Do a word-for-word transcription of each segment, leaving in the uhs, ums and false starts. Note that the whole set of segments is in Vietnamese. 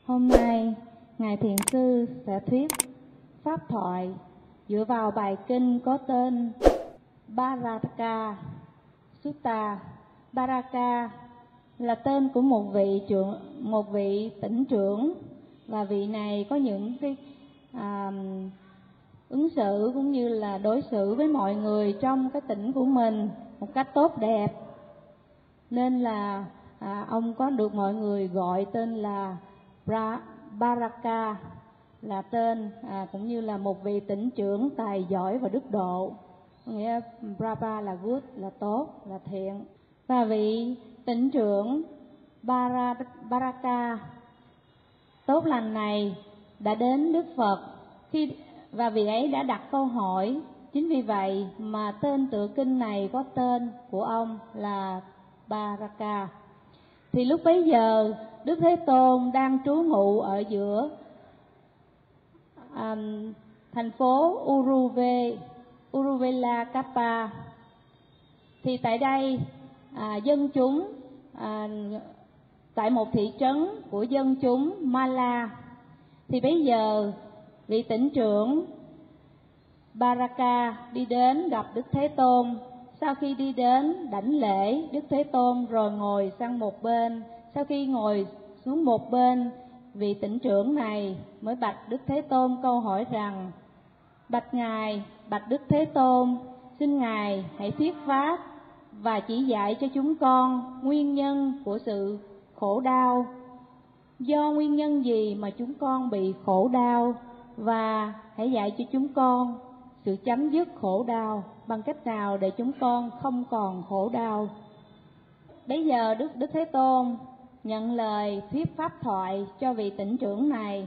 Hôm nay, Ngài Thiền Sư sẽ thuyết pháp thoại dựa vào bài kinh có tên Bharaka Sutta. Bharaka là tên của một vị trưởng, một vị tỉnh trưởng, và vị này có những cái à, ứng xử cũng như là đối xử với mọi người trong cái tỉnh của mình một cách tốt đẹp, nên là à, ông có được mọi người gọi tên là Bharaka, là tên à, cũng như là một vị tỉnh trưởng tài giỏi và đức độ. Nghĩa Brahma là good, là tốt, là thiện. Và vị tỉnh trưởng Bharaka tốt lành này đã đến Đức Phật khi và vị ấy đã đặt câu hỏi. Chính vì vậy mà tên tựa kinh này có tên của ông là Bharaka. Thì lúc bấy giờ Đức Thế Tôn đang trú ngụ ở giữa um, thành phố Uruve, Uruvelakapa. Thì tại đây à, dân chúng à, tại một thị trấn của dân chúng Mala, thì bây giờ vị tỉnh trưởng Bharaka đi đến gặp Đức Thế Tôn. Sau khi đi đến đảnh lễ Đức Thế Tôn rồi ngồi sang một bên. Sau khi ngồi xuống một bên, vị tỉnh trưởng này mới bạch Đức Thế Tôn câu hỏi rằng: Bạch Ngài, bạch Đức Thế Tôn, xin Ngài hãy thuyết pháp và chỉ dạy cho chúng con nguyên nhân của sự khổ đau. Do nguyên nhân gì mà chúng con bị khổ đau, và hãy dạy cho chúng con sự chấm dứt khổ đau, bằng cách nào để chúng con không còn khổ đau. Bây giờ Đức Đức Thế Tôn nhận lời thuyết pháp thoại cho vị tỉnh trưởng này,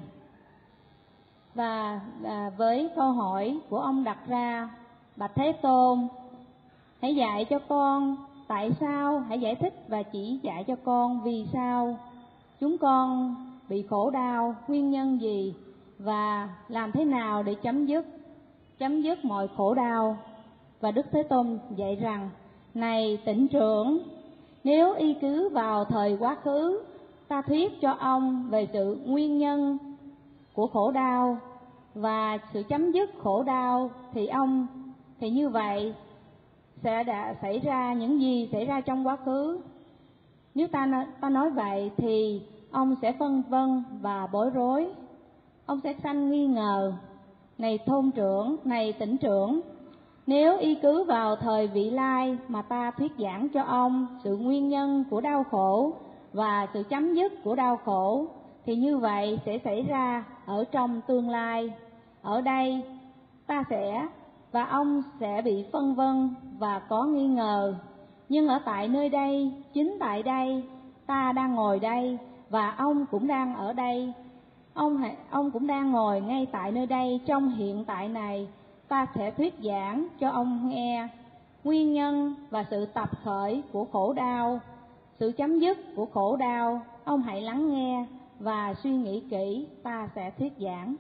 và à, với câu hỏi của ông đặt ra: Bạch Thế Tôn, hãy dạy cho con tại sao, hãy giải thích và chỉ dạy cho con vì sao chúng con bị khổ đau, nguyên nhân gì, và làm thế nào để chấm dứt chấm dứt mọi khổ đau. Và Đức Thế Tôn dạy rằng: Này tỉnh trưởng, nếu y cứ vào thời quá khứ, ta thuyết cho ông về sự nguyên nhân của khổ đau và sự chấm dứt khổ đau, thì ông thì như vậy sẽ đã xảy ra những gì xảy ra trong quá khứ. Nếu ta ta nói vậy thì ông sẽ phân vân và bối rối, ông sẽ sanh nghi ngờ. Này thôn trưởng, này tỉnh trưởng, nếu y cứ vào thời vị lai mà ta thuyết giảng cho ông sự nguyên nhân của đau khổ và sự chấm dứt của đau khổ, thì như vậy sẽ xảy ra ở trong tương lai. Ở đây ta sẽ và ông sẽ bị phân vân và có nghi ngờ. Nhưng ở tại nơi đây, chính tại đây, ta đang ngồi đây và ông cũng đang ở đây. Ông, ông cũng đang ngồi ngay tại nơi đây trong hiện tại này. Ta sẽ thuyết giảng cho ông nghe nguyên nhân và sự tập khởi của khổ đau, sự chấm dứt của khổ đau. Ông hãy lắng nghe và suy nghĩ kỹ, ta sẽ thuyết giảng.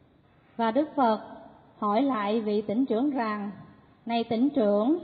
Và Đức Phật hỏi lại vị tỉnh trưởng rằng: Này tỉnh trưởng,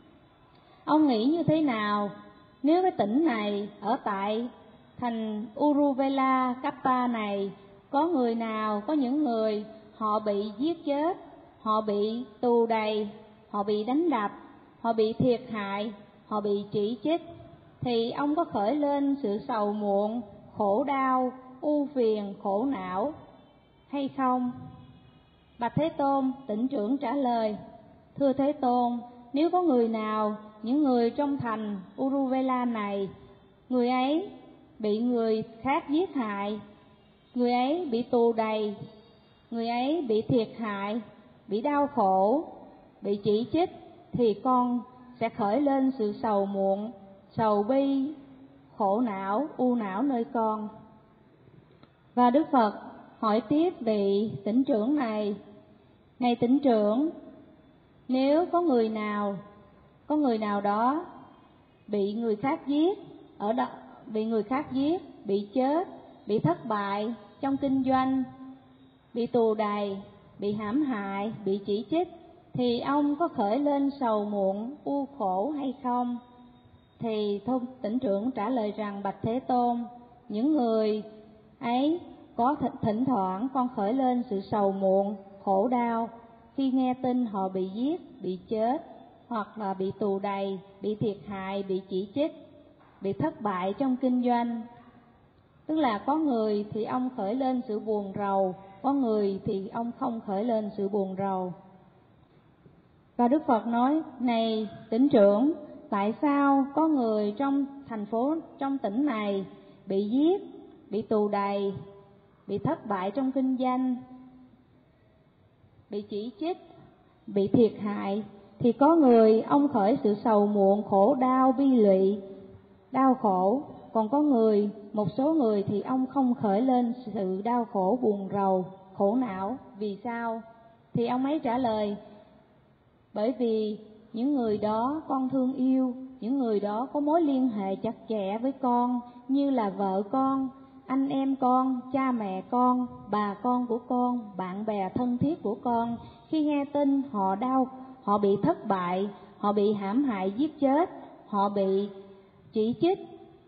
ông nghĩ như thế nào nếu cái tỉnh này ở tại thành Uruvelakapa này có người nào, có những người họ bị giết chết, họ bị tù đày, họ bị đánh đập, họ bị thiệt hại, họ bị chỉ trích, thì ông có khởi lên sự sầu muộn, khổ đau, ưu phiền, khổ não hay không? Bạch Thế Tôn, tỉnh trưởng trả lời: Thưa Thế Tôn, nếu có người nào, những người trong thành Uruvela này, người ấy bị người khác giết hại, người ấy bị tù đày, người ấy bị thiệt hại, bị đau khổ, bị chỉ trích, thì con sẽ khởi lên sự sầu muộn, sầu bi, khổ não, u não nơi con. Và Đức Phật hỏi tiếp vị tỉnh trưởng này: Này tỉnh trưởng, nếu có người nào, có người nào đó bị người khác giết, ở đó, bị người khác giết, bị chết, bị thất bại trong kinh doanh, bị tù đày, bị hãm hại, bị chỉ trích, thì ông có khởi lên sầu muộn, u khổ hay không? Thì thôn tỉnh trưởng trả lời rằng: Bạch Thế Tôn, những người ấy có thỉnh thoảng con khởi lên sự sầu muộn, khổ đau khi nghe tin họ bị giết, bị chết, hoặc là bị tù đày, bị thiệt hại, bị chỉ trích, bị thất bại trong kinh doanh. Tức là có người thì ông khởi lên sự buồn rầu, có người thì ông không khởi lên sự buồn rầu. Và Đức Phật nói, này tỉnh trưởng, tại sao có người trong thành phố, trong tỉnh này bị giết, bị tù đày, bị thất bại trong kinh doanh, bị chỉ trích, bị thiệt hại, thì có người ông khởi sự sầu muộn, khổ đau, bi lụy, đau khổ, còn có người, một số người thì ông không khởi lên sự đau khổ, buồn rầu, khổ não. Vì sao? Thì ông ấy trả lời, bởi vì những người đó con thương yêu, những người đó có mối liên hệ chặt chẽ với con, như là vợ con, anh em con, cha mẹ con, bà con của con, bạn bè thân thiết của con. Khi nghe tin họ đau, họ bị thất bại, họ bị hãm hại giết chết, họ bị chỉ trích,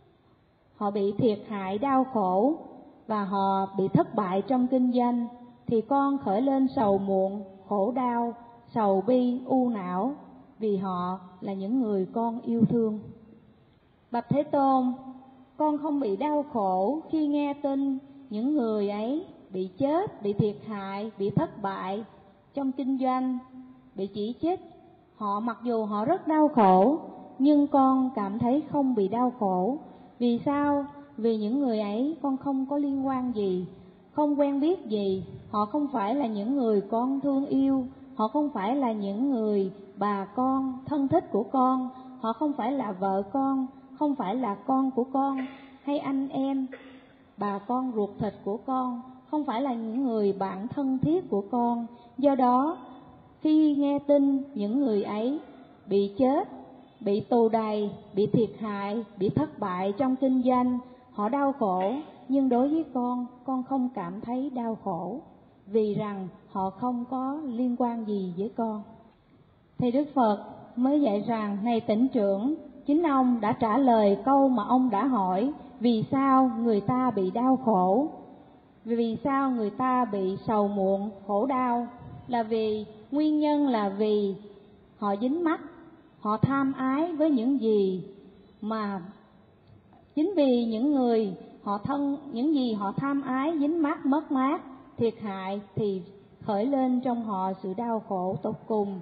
họ bị thiệt hại đau khổ và họ bị thất bại trong kinh doanh, thì con khởi lên sầu muộn, khổ đau, sầu bi, u não, vì họ là những người con yêu thương. Bạch Thế Tôn, con không bị đau khổ khi nghe tin những người ấy bị chết, bị thiệt hại, bị thất bại trong kinh doanh, bị chỉ trích. Họ mặc dù họ rất đau khổ, nhưng con cảm thấy không bị đau khổ. Vì sao? Vì những người ấy con không có liên quan gì, không quen biết gì. Họ không phải là những người con thương yêu, họ không phải là những người bà con thân thích của con, họ không phải là vợ con, không phải là con của con hay anh em, bà con ruột thịt của con, không phải là những người bạn thân thiết của con. Do đó, khi nghe tin những người ấy bị chết, bị tù đày, bị thiệt hại, bị thất bại trong kinh doanh, họ đau khổ, nhưng đối với con, con không cảm thấy đau khổ, vì rằng họ không có liên quan gì với con. Thì Đức Phật mới dạy rằng, này tỉnh trưởng, chính ông đã trả lời câu mà ông đã hỏi, vì sao người ta bị đau khổ, vì sao người ta bị sầu muộn, khổ đau, là vì nguyên nhân là vì họ dính mắc, họ tham ái với những gì mà chính vì những người họ thân, những gì họ tham ái, dính mắc, mất mát, thiệt hại thì khởi lên trong họ sự đau khổ tột cùng.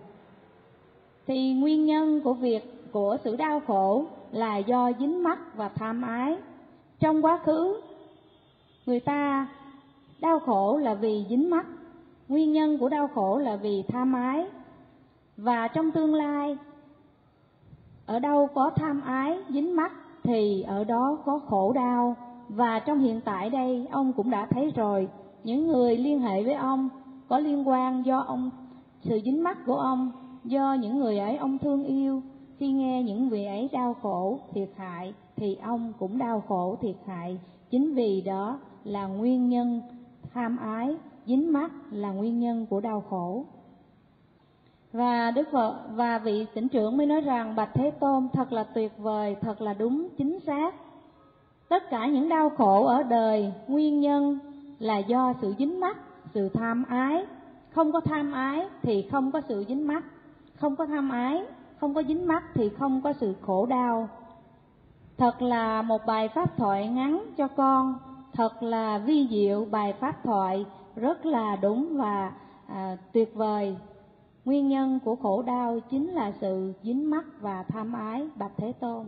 Thì nguyên nhân của việc của sự đau khổ là do dính mắc và tham ái. Trong quá khứ, người ta đau khổ là vì dính mắc, nguyên nhân của đau khổ là vì tham ái. Và trong tương lai, ở đâu có tham ái, dính mắc thì ở đó có khổ đau. Và trong hiện tại đây, ông cũng đã thấy rồi, những người liên hệ với ông có liên quan do ông, sự dính mắc của ông, do những người ấy ông thương yêu. Khi nghe những người ấy đau khổ, thiệt hại, thì ông cũng đau khổ, thiệt hại. Chính vì đó là nguyên nhân tham ái, dính mắc là nguyên nhân của đau khổ. Và Đức Phật và vị tỉnh trưởng mới nói rằng, bạch Thế Tôn, thật là tuyệt vời, thật là đúng, chính xác. Tất cả những đau khổ ở đời, nguyên nhân là do sự dính mắc, sự tham ái. Không có tham ái thì không có sự dính mắc, không có tham ái, không có dính mắc thì không có sự khổ đau. Thật là một bài pháp thoại ngắn cho con, thật là vi diệu, bài pháp thoại rất là đúng và à, tuyệt vời. Nguyên nhân của khổ đau chính là sự dính mắc và tham ái, bạch Thế Tôn.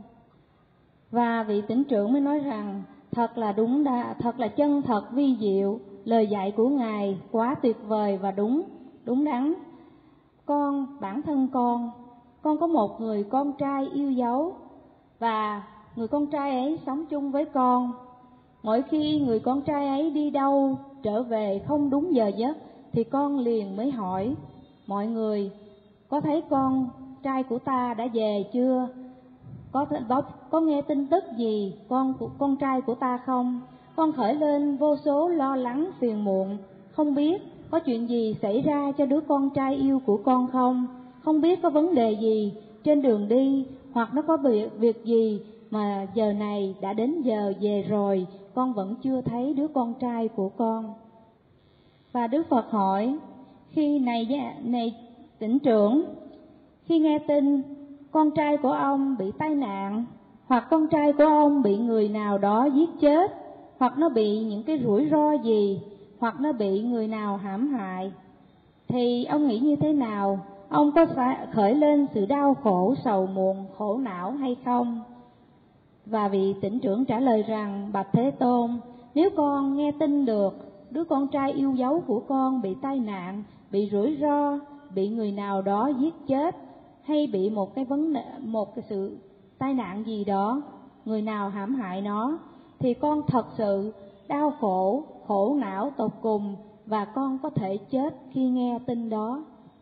Và vị tỉnh trưởng mới nói rằng, thật là đúng đa, thật là chân thật vi diệu, lời dạy của Ngài quá tuyệt vời và đúng, đúng đắn. Con, bản thân con, con có một người con trai yêu dấu, và người con trai ấy sống chung với con. Mỗi khi người con trai ấy đi đâu, trở về không đúng giờ giấc, thì con liền mới hỏi, mọi người, có thấy con trai của ta đã về chưa? Có, có, có nghe tin tức gì con con trai của ta không? Con khởi lên vô số lo lắng phiền muộn, không biết có chuyện gì xảy ra cho đứa con trai yêu của con không? Không biết có vấn đề gì trên đường đi, hoặc nó có việc, việc gì mà giờ này đã đến giờ về rồi, con vẫn chưa thấy đứa con trai của con. Và Đức Phật hỏi, khi này này tỉnh trưởng, khi nghe tin con trai của ông bị tai nạn, hoặc con trai của ông bị người nào đó giết chết, hoặc nó bị những cái rủi ro gì, hoặc nó bị người nào hãm hại, thì ông nghĩ như thế nào? Ông có khởi lên sự đau khổ, sầu muộn, khổ não hay không? Và vị tỉnh trưởng trả lời rằng, bạch Thế Tôn, nếu con nghe tin được đứa con trai yêu dấu của con bị tai nạn, bị rủi ro, bị người nào đó giết chết, hay bị một cái vấn đề, một cái sự tai nạn gì đó, người nào hãm hại nó, thì con thật sự đau khổ, khổ não tột cùng, và con có thể chết khi nghe tin đó.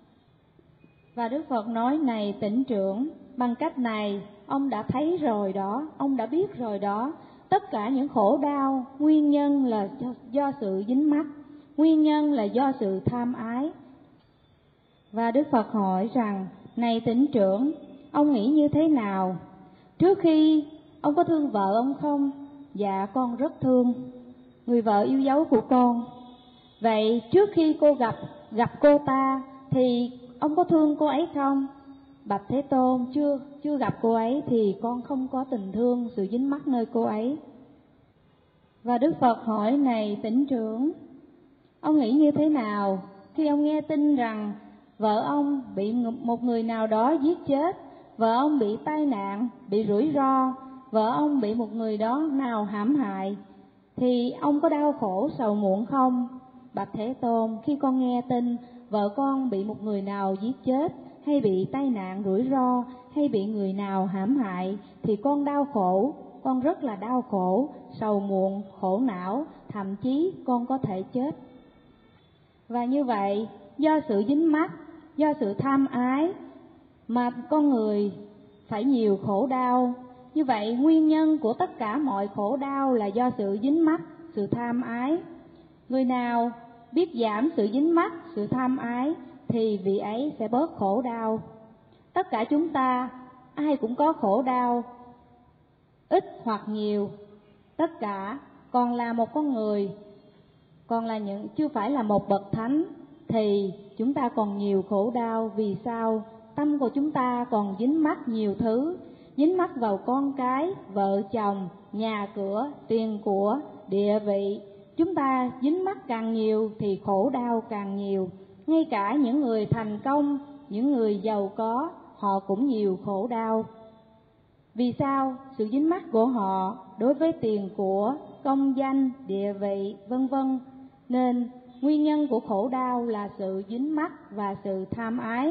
Và Đức Phật nói, này tỉnh trưởng, bằng cách này ông đã thấy rồi đó, ông đã biết rồi đó, tất cả những khổ đau nguyên nhân là do, do sự dính mắc, nguyên nhân là do sự tham ái. Và Đức Phật hỏi rằng, này tỉnh trưởng, ông nghĩ như thế nào? Trước khi ông có thương vợ ông không? Dạ con rất thương người vợ yêu dấu của con. Vậy trước khi cô gặp gặp cô ta thì ông có thương cô ấy không? Bạch Thế Tôn, chưa chưa gặp cô ấy thì con không có tình thương, sự dính mắc nơi cô ấy. Và Đức Phật hỏi, này tỉnh trưởng, ông nghĩ như thế nào khi ông nghe tin rằng vợ ông bị một người nào đó giết chết, vợ ông bị tai nạn, bị rủi ro, vợ ông bị một người đó nào hãm hại, thì ông có đau khổ sầu muộn không? Bạch Thế Tôn, khi con nghe tin vợ con bị một người nào giết chết, hay bị tai nạn rủi ro, hay bị người nào hãm hại, thì con đau khổ, con rất là đau khổ, sầu muộn, khổ não, thậm chí con có thể chết. Và như vậy, do sự dính mắc, do sự tham ái mà con người phải nhiều khổ đau. Như vậy, nguyên nhân của tất cả mọi khổ đau là do sự dính mắc, sự tham ái. Người nào biết giảm sự dính mắc, sự tham ái thì vị ấy sẽ bớt khổ đau. Tất cả chúng ta, ai cũng có khổ đau, ít hoặc nhiều. Tất cả còn là một con người, còn là những chưa phải là một bậc thánh, thì chúng ta còn nhiều khổ đau. Vì sao? Tâm của chúng ta còn dính mắc nhiều thứ, dính mắc vào con cái, vợ chồng, nhà cửa, tiền của, địa vị. Chúng ta dính mắc càng nhiều thì khổ đau càng nhiều. Ngay cả những người thành công, những người giàu có, họ cũng nhiều khổ đau. Vì sao? Sự dính mắc của họ đối với tiền của, công danh, địa vị, vân vân. Nên nguyên nhân của khổ đau là sự dính mắc và sự tham ái.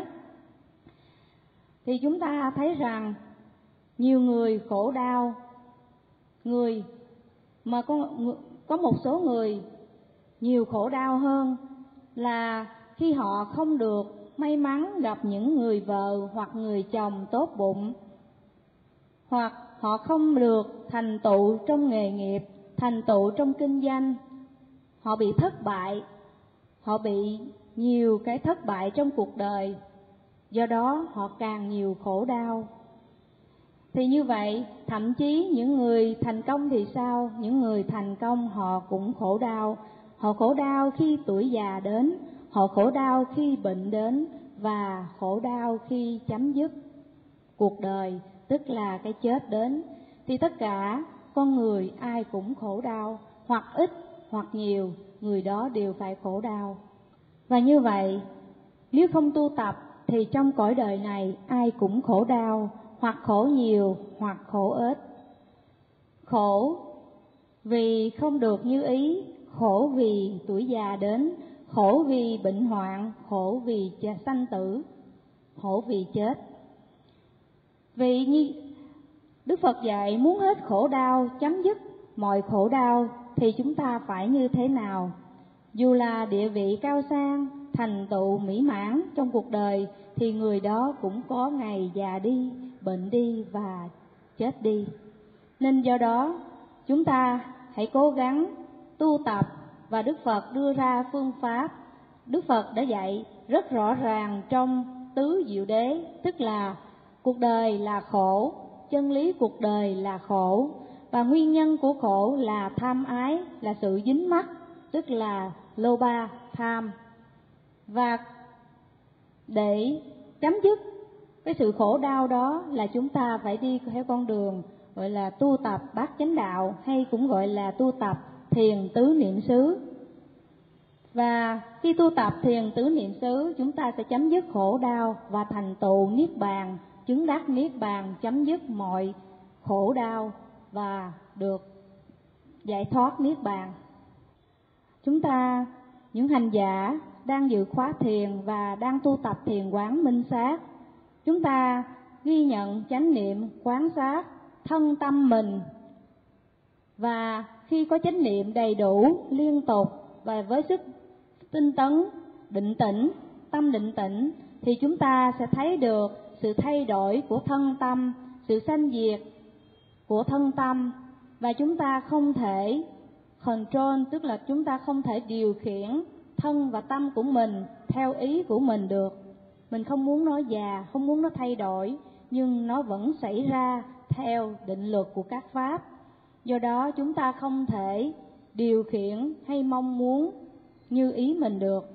Thì chúng ta thấy rằng nhiều người khổ đau, người mà có, có một số người nhiều khổ đau hơn là khi họ không được may mắn gặp những người vợ hoặc người chồng tốt bụng, hoặc họ không được thành tựu trong nghề nghiệp, thành tựu trong kinh doanh, họ bị thất bại, họ bị nhiều cái thất bại trong cuộc đời, do đó họ càng nhiều khổ đau. Thì như vậy, thậm chí những người thành công thì sao? Những người thành công họ cũng khổ đau. Họ khổ đau khi tuổi già đến, họ khổ đau khi bệnh đến, và khổ đau khi chấm dứt cuộc đời, tức là cái chết đến. Thì tất cả con người ai cũng khổ đau, hoặc ít hoặc nhiều, người đó đều phải khổ đau. Và như vậy, nếu không tu tập thì trong cõi đời này ai cũng khổ đau, hoặc khổ nhiều hoặc khổ ít. Khổ vì không được như ý, khổ vì tuổi già đến, khổ vì bệnh hoạn, khổ vì sanh tử, khổ vì chết. Vì như Đức Phật dạy, muốn hết khổ đau, chấm dứt mọi khổ đau thì chúng ta phải như thế nào? Dù là địa vị cao sang, thành tựu mỹ mãn trong cuộc đời, thì người đó cũng có ngày già đi, bệnh đi và chết đi. Nên do đó, chúng ta hãy cố gắng tu tập, và Đức Phật đưa ra phương pháp. Đức Phật đã dạy rất rõ ràng trong tứ diệu đế, tức là cuộc đời là khổ, chân lý cuộc đời là khổ, và nguyên nhân của khổ là tham ái, là sự dính mắc, tức là lô ba, tham. Và để chấm dứt cái sự khổ đau đó là chúng ta phải đi theo con đường gọi là tu tập bát chánh đạo, hay cũng gọi là tu tập thiền tứ niệm xứ. Và khi tu tập thiền tứ niệm xứ, chúng ta sẽ chấm dứt khổ đau và thành tựu niết bàn, chứng đắc niết bàn, chấm dứt mọi khổ đau và được giải thoát niết bàn. Chúng ta, những hành giả đang dự khóa thiền và đang tu tập thiền quán minh sát, chúng ta ghi nhận chánh niệm quán sát thân tâm mình, và khi có chánh niệm đầy đủ liên tục và với sức tinh tấn, định tĩnh, tâm định tĩnh, thì chúng ta sẽ thấy được sự thay đổi của thân tâm, sự sanh diệt của thân tâm, và chúng ta không thể control, tức là chúng ta không thể điều khiển thân và tâm của mình theo ý của mình được. Mình không muốn nó già, không muốn nó thay đổi, nhưng nó vẫn xảy ra theo định luật của các pháp. Do đó chúng ta không thể điều khiển hay mong muốn như ý mình được.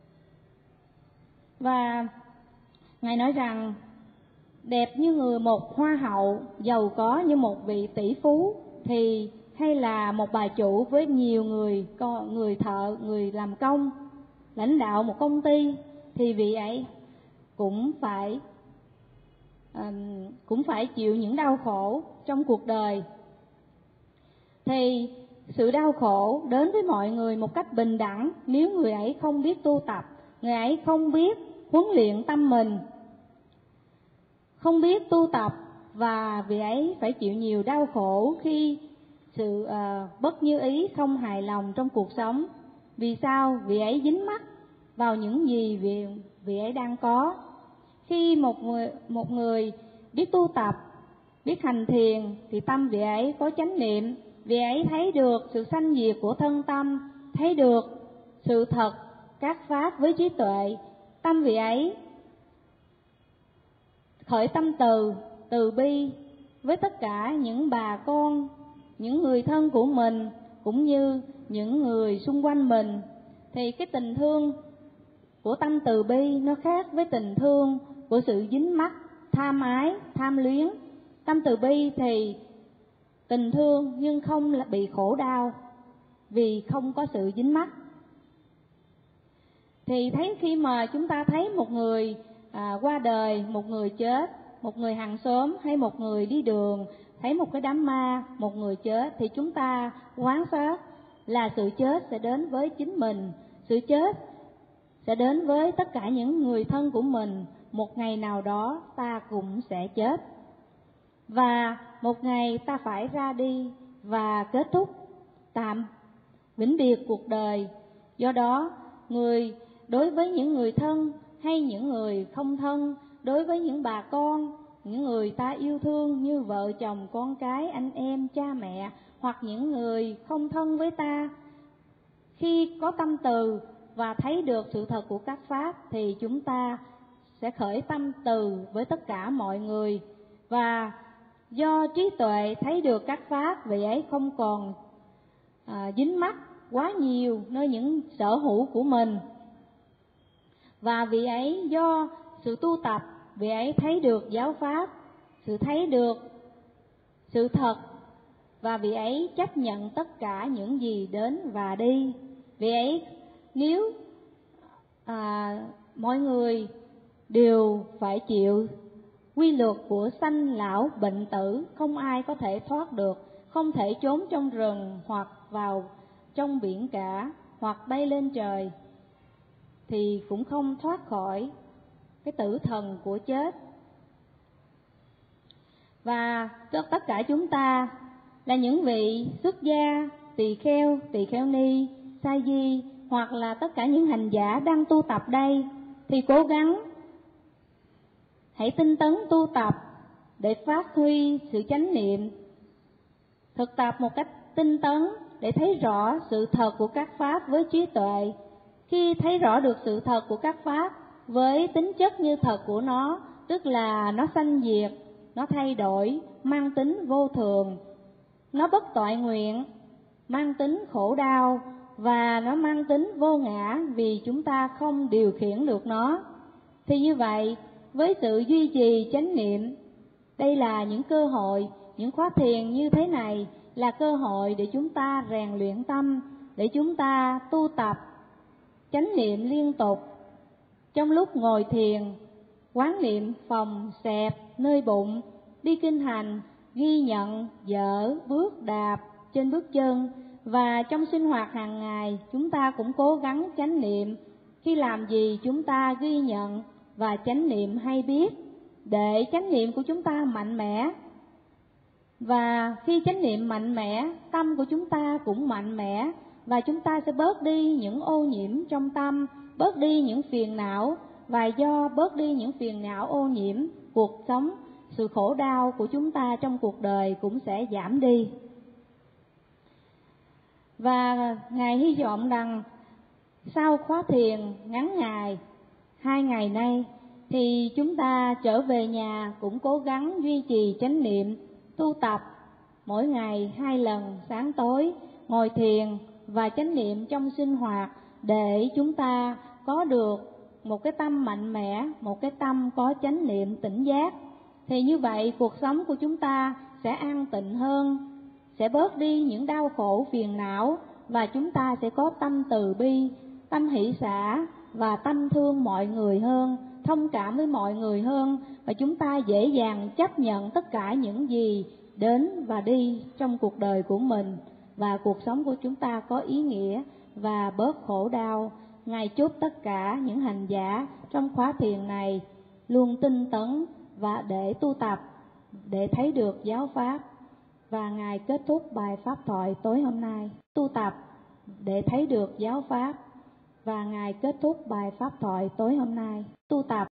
Và Ngài nói rằng đẹp như người một hoa hậu, giàu có như một vị tỷ phú, thì hay là một bà chủ với nhiều người người thợ, người làm công, lãnh đạo một công ty, thì vị ấy cũng phải um, cũng phải chịu những đau khổ trong cuộc đời. Thì sự đau khổ đến với mọi người một cách bình đẳng nếu người ấy không biết tu tập, người ấy không biết huấn luyện tâm mình, không biết tu tập, và vị ấy phải chịu nhiều đau khổ khi sự uh, bất như ý, không hài lòng trong cuộc sống. Vì sao? Vị ấy dính mắc vào những gì vị, vị ấy đang có. Khi một người, một người biết tu tập, biết hành thiền, thì tâm vị ấy có chánh niệm, vị ấy thấy được sự sanh diệt của thân tâm, thấy được sự thật các pháp với trí tuệ. Tâm vị ấy khởi tâm từ, từ bi với tất cả những bà con, những người thân của mình, cũng như những người xung quanh mình. Thì cái tình thương của tâm từ bi nó khác với tình thương của sự dính mắc, tham ái, tham luyến. Tâm từ bi thì tình thương nhưng không là bị khổ đau vì không có sự dính mắc. Thì thấy khi mà chúng ta thấy một người à, qua đời, một người chết, một người hàng xóm hay một người đi đường, thấy một cái đám ma, một người chết, thì chúng ta quán sát là sự chết sẽ đến với chính mình, sự chết sẽ đến với tất cả những người thân của mình. Một ngày nào đó ta cũng sẽ chết, và một ngày ta phải ra đi và kết thúc tạm vĩnh biệt cuộc đời. Do đó, người đối với những người thân hay những người không thân, đối với những bà con, những người ta yêu thương như vợ chồng, con cái, anh em, cha mẹ, hoặc những người không thân với ta, khi có tâm từ và thấy được sự thật của các pháp, thì chúng ta sẽ khởi tâm từ với tất cả mọi người. Và do trí tuệ thấy được các pháp, vị ấy không còn à, dính mắc quá nhiều nơi những sở hữu của mình. Và vị ấy do sự tu tập, vị ấy thấy được giáo pháp, sự thấy được sự thật, và vị ấy chấp nhận tất cả những gì đến và đi. Vị ấy nếu à, mọi người đều phải chịu quy luật của sanh lão bệnh tử, không ai có thể thoát được, không thể trốn trong rừng hoặc vào trong biển cả hoặc bay lên trời, thì cũng không thoát khỏi cái tử thần của chết. Và tất cả chúng ta là những vị xuất gia, tỳ kheo, tỳ kheo ni, sa di, hoặc là tất cả những hành giả đang tu tập đây, thì cố gắng hãy tinh tấn tu tập để phát huy sự chánh niệm, thực tập một cách tinh tấn để thấy rõ sự thật của các pháp với trí tuệ. Khi thấy rõ được sự thật của các pháp với tính chất như thật của nó, tức là nó sanh diệt, nó thay đổi, mang tính vô thường, nó bất toại nguyện, mang tính khổ đau, và nó mang tính vô ngã vì chúng ta không điều khiển được nó. Thì như vậy, với sự duy trì chánh niệm, đây là những cơ hội, những khóa thiền như thế này là cơ hội để chúng ta rèn luyện tâm, để chúng ta tu tập chánh niệm liên tục. Trong lúc ngồi thiền, quán niệm phòng xẹp nơi bụng, đi kinh hành, ghi nhận dở bước đạp trên bước chân, và trong sinh hoạt hàng ngày chúng ta cũng cố gắng chánh niệm. Khi làm gì chúng ta ghi nhận và chánh niệm hay biết, để chánh niệm của chúng ta mạnh mẽ. Và khi chánh niệm mạnh mẽ, tâm của chúng ta cũng mạnh mẽ, và chúng ta sẽ bớt đi những ô nhiễm trong tâm, bớt đi những phiền não, và do bớt đi những phiền não ô nhiễm, cuộc sống, sự khổ đau của chúng ta trong cuộc đời cũng sẽ giảm đi. Và Ngài hy vọng rằng sau khóa thiền ngắn ngày, hai ngày nay, thì chúng ta trở về nhà cũng cố gắng duy trì chánh niệm, tu tập mỗi ngày hai lần sáng tối, ngồi thiền và chánh niệm trong sinh hoạt, để chúng ta có được một cái tâm mạnh mẽ, một cái tâm có chánh niệm tỉnh giác. Thì như vậy cuộc sống của chúng ta sẽ an tịnh hơn, sẽ bớt đi những đau khổ phiền não, và chúng ta sẽ có tâm từ bi, tâm hỷ xả và tâm thương mọi người hơn, thông cảm với mọi người hơn, và chúng ta dễ dàng chấp nhận tất cả những gì đến và đi trong cuộc đời của mình, và cuộc sống của chúng ta có ý nghĩa và bớt khổ đau. Ngài chúc tất cả những hành giả trong khóa thiền này luôn tinh tấn và để tu tập, để thấy được giáo pháp. Và Ngài kết thúc bài pháp thoại tối hôm nay: tu tập để thấy được giáo pháp. Và Ngài kết thúc bài pháp thoại tối hôm nay: tu tập